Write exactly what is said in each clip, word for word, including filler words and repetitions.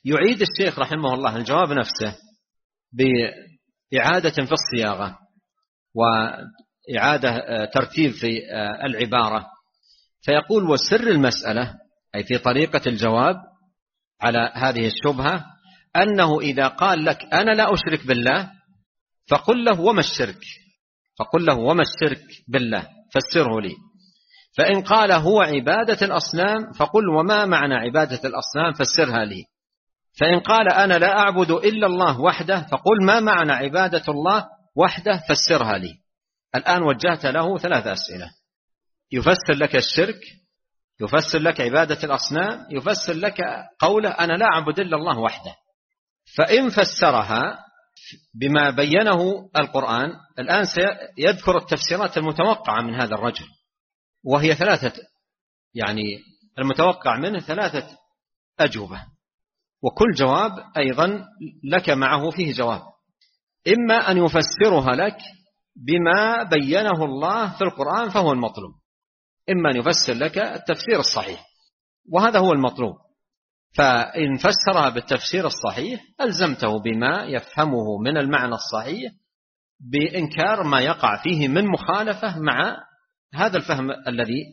يعيد الشيخ رحمه الله الجواب نفسه بإعادة في الصياغة وإعادة ترتيب في العبارة، فيقول: وسر المسألة أي في طريقة الجواب على هذه الشبهة أنه إذا قال لك أنا لا أشرك بالله فقل له وما الشرك، فقل له وما الشرك بالله فسره لي. فإن قال هو عبادة الأصنام فقل وما معنى عبادة الأصنام فسرها لي. فإن قال أنا لا أعبد إلا الله وحده فقل ما معنى عبادة الله وحده فسرها لي. الآن وجهت له ثلاث أسئلة: يفسر لك الشرك، يفسر لك عبادة الأصنام، يفسر لك قوله أنا لا أعبد إلا الله وحده. فإن فسرها بما بينه القرآن، الآن سيذكر التفسيرات المتوقعة من هذا الرجل، وهي ثلاثة، يعني المتوقع منه ثلاثة أجوبة، وكل جواب أيضا لك معه فيه جواب. إما أن يفسرها لك بما بينه الله في القرآن فهو المطلوب، إما أن يفسر لك التفسير الصحيح وهذا هو المطلوب. فإن فسرها بالتفسير الصحيح ألزمته بما يفهمه من المعنى الصحيح بإنكار ما يقع فيه من مخالفة مع هذا الفهم الذي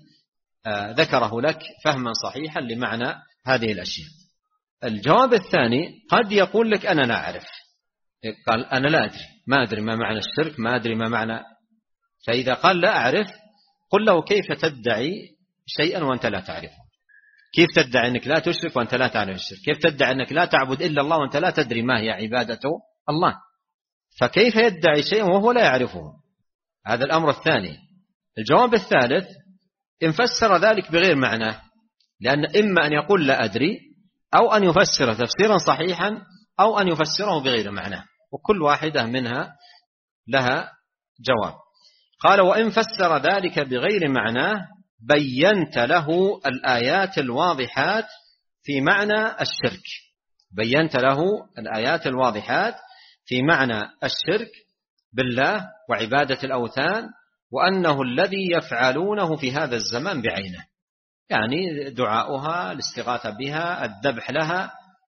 ذكره لك فهما صحيحا لمعنى هذه الأشياء. الجواب الثاني قد يقول لك أنا لا أعرف، قال أنا لا أدري، ما أدري ما معنى الشرك، ما أدري ما معنى. فإذا قال لا أعرف قل له كيف تدعي شيئا وأنت لا تعرفه؟ كيف تدعي أنك لا تشرك وأنت لا تعرف الشرك؟ كيف تدعي أنك لا تعبد إلا الله وأنت لا تدري ما هي عبادة الله؟ فكيف يدعي شيئا وهو لا يعرفه؟ هذا الأمر الثاني. الجواب الثالث إن فسر ذلك بغير معناه، لأن إما أن يقول لا أدري أو أن يفسر تفسيرا صحيحا أو أن يفسره بغير معناه، وكل واحدة منها لها جواب. قال: وإن فسر ذلك بغير معناه بينت له الآيات الواضحات في معنى الشرك، بينت له الآيات الواضحات في معنى الشرك بالله وعبادة الأوثان، وأنه الذي يفعلونه في هذا الزمان بعينه، يعني دعاؤها، الاستغاثة بها، الذبح لها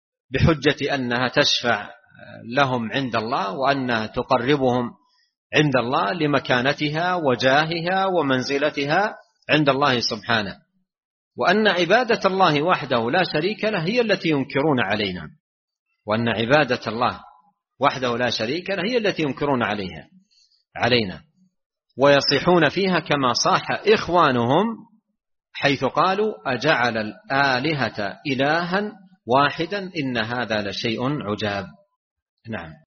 بحجة أنها تشفع لهم عند الله وأنها تقربهم عند الله لمكانتها وجاهها ومنزلتها عند الله سبحانه، وأن عبادة الله وحده لا شريك له هي التي ينكرون علينا، وأن عبادة الله وحده لا شريك له هي التي ينكرون عليها علينا، ويصيحون فيها كما صاح إخوانهم حيث قالوا أجعل الآلهة إلها واحدا إن هذا لشيء عجاب. نعم.